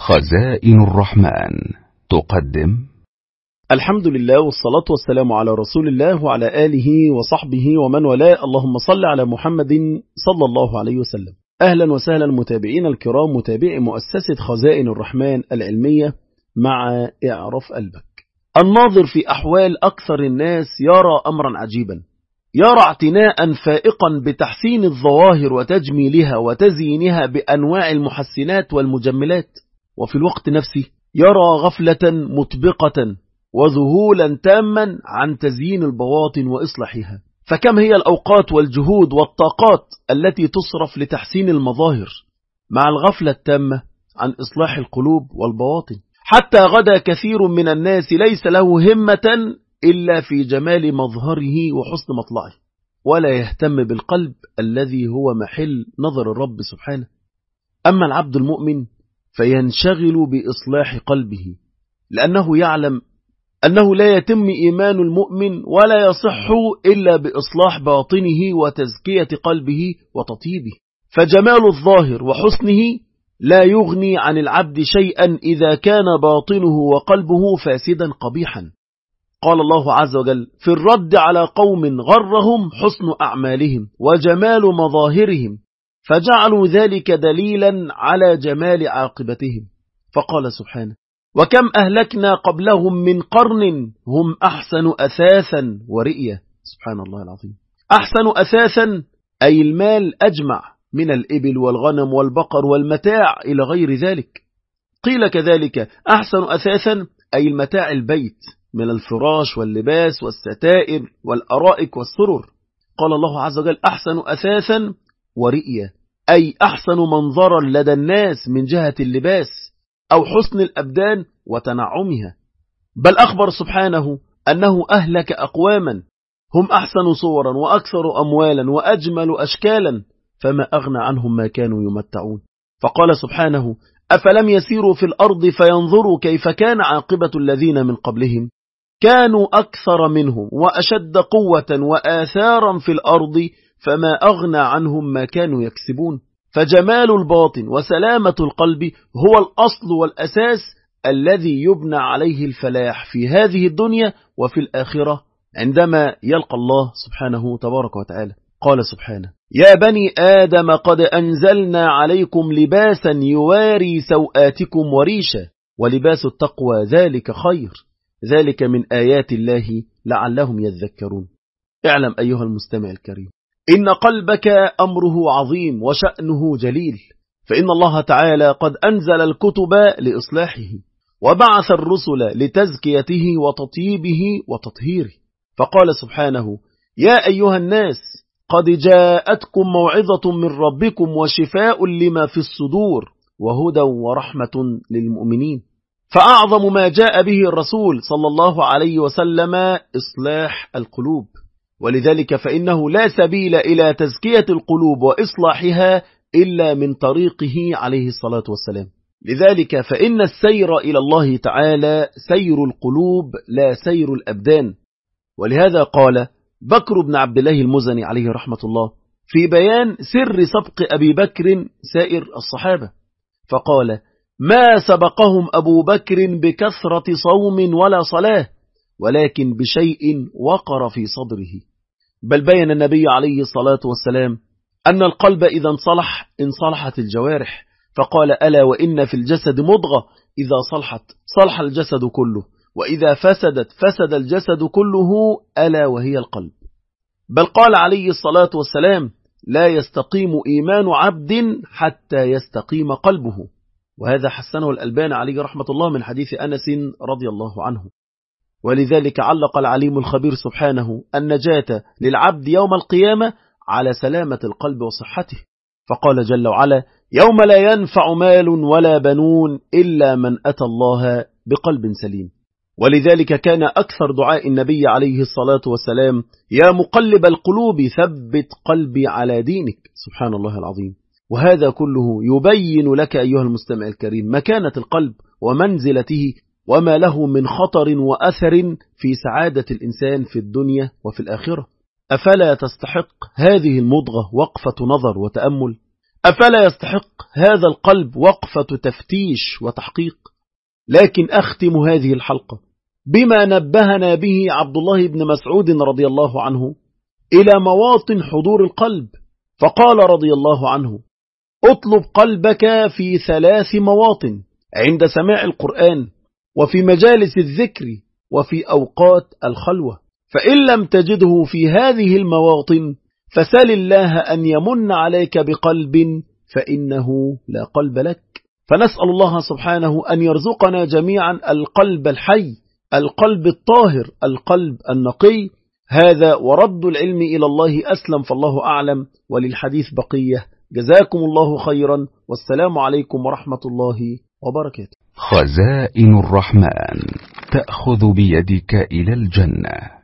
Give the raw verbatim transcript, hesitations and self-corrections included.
خزائن الرحمن تقدم. الحمد لله والصلاة والسلام على رسول الله وعلى آله وصحبه ومن والاه. اللهم صل على محمد صلى الله عليه وسلم. أهلا وسهلا متابعين الكرام، متابعي مؤسسة خزائن الرحمن العلمية مع اعرف قلبك. الناظر في أحوال أكثر الناس يرى أمرا عجيبا، يرى اعتناء فائقا بتحسين الظواهر وتجميلها وتزيينها بأنواع المحسنات والمجملات، وفي الوقت نفسه يرى غفلة مطبقة وذهولا تاما عن تزيين البواطن وإصلاحها. فكم هي الأوقات والجهود والطاقات التي تصرف لتحسين المظاهر مع الغفلة التامة عن إصلاح القلوب والبواطن، حتى غدا كثير من الناس ليس له همة إلا في جمال مظهره وحسن مطلعه، ولا يهتم بالقلب الذي هو محل نظر الرب سبحانه. أما العبد المؤمن فينشغل بإصلاح قلبه، لأنه يعلم أنه لا يتم إيمان المؤمن ولا يصح إلا بإصلاح باطنه وتزكية قلبه وتطيبه. فجمال الظاهر وحسنه لا يغني عن العبد شيئا إذا كان باطنه وقلبه فاسدا قبيحا. قال الله عز وجل في الرد على قوم غرهم حسن أعمالهم وجمال مظاهرهم فجعلوا ذلك دليلا على جمال عاقبتهم. فقال سبحانه وكم أهلكنا قبلهم من قرن هم أحسن أثاثا ورئية. سبحان الله العظيم. أحسن أثاثا أي المال أجمع من الإبل والغنم والبقر والمتاع إلى غير ذلك. قيل كذلك أحسن أثاثا أي المتاع البيت من الفراش واللباس والستائر والأرائك والسرر. قال الله عز وجل أحسن أثاثا ورئية أي أحسن منظرا لدى الناس من جهة اللباس أو حسن الأبدان وتنعمها. بل أخبر سبحانه أنه أهلك أقواما هم أحسن صورا وأكثر أموالا وأجمل أشكالا فما أغنى عنهم ما كانوا يمتعون. فقال سبحانه أفلم يسيروا في الأرض فينظروا كيف كان عاقبة الذين من قبلهم كانوا أكثر منهم وأشد قوة وآثارا في الأرض فما أغنى عنهم ما كانوا يكسبون. فجمال الباطن وسلامة القلب هو الأصل والأساس الذي يبنى عليه الفلاح في هذه الدنيا وفي الآخرة عندما يلقى الله سبحانه تبارك وتعالى. قال سبحانه يا بني آدم قد أنزلنا عليكم لباسا يواري سوآتكم وريشا ولباس التقوى ذلك خير ذلك من آيات الله لعلهم يذكرون. اعلم أيها المستمع الكريم إن قلبك أمره عظيم وشأنه جليل، فإن الله تعالى قد أنزل الكتب لإصلاحه وبعث الرسل لتزكيته وتطييبه وتطهيره. فقال سبحانه يا أيها الناس قد جاءتكم موعظة من ربكم وشفاء لما في الصدور وهدى ورحمة للمؤمنين. فأعظم ما جاء به الرسول صلى الله عليه وسلم إصلاح القلوب، ولذلك فإنه لا سبيل إلى تزكية القلوب وإصلاحها إلا من طريقه عليه الصلاة والسلام. لذلك فإن السير إلى الله تعالى سير القلوب لا سير الأبدان. ولهذا قال بكر بن عبد الله المزني عليه رحمة الله في بيان سر سبق أبي بكر سائر الصحابة فقال ما سبقهم أبو بكر بكثرة صوم ولا صلاة ولكن بشيء وقر في صدره. بل بين النبي عليه الصلاة والسلام أن القلب إذا انصلح انصلحت الجوارح، فقال ألا وإن في الجسد مضغة إذا صلحت صلح الجسد كله وإذا فسدت فسد الجسد كله ألا وهي القلب. بل قال عليه الصلاة والسلام لا يستقيم إيمان عبد حتى يستقيم قلبه، وهذا حسنه الألباني عليه رحمة الله من حديث أنس رضي الله عنه. ولذلك علق العليم الخبير سبحانه النجاة للعبد يوم القيامة على سلامة القلب وصحته، فقال جل وعلا يوم لا ينفع مال ولا بنون إلا من أتى الله بقلب سليم. ولذلك كان أكثر دعاء النبي عليه الصلاة والسلام يا مقلب القلوب ثبت قلبي على دينك. سبحان الله العظيم. وهذا كله يبين لك أيها المستمع الكريم مكانة القلب ومنزلته وما له من خطر وأثر في سعادة الإنسان في الدنيا وفي الآخرة. أفلا تستحق هذه المضغة وقفة نظر وتأمل؟ أفلا يستحق هذا القلب وقفة تفتيش وتحقيق؟ لكن أختم هذه الحلقة بما نبهنا به عبد الله بن مسعود رضي الله عنه إلى مواطن حضور القلب، فقال رضي الله عنه: اطلب قلبك في ثلاث مواطن: عند سماع القرآن، وفي مجالس الذكر، وفي أوقات الخلوة. فإن لم تجده في هذه المواطن فسل الله أن يمن عليك بقلب، فإنه لا قلب لك. فنسأل الله سبحانه أن يرزقنا جميعا القلب الحي، القلب الطاهر، القلب النقي. هذا ورد العلم إلى الله أسلم، فالله أعلم، وللحديث بقية. جزاكم الله خيرا، والسلام عليكم ورحمة الله وبركاته. خزائن الرحمن تأخذ بيدك إلى الجنة.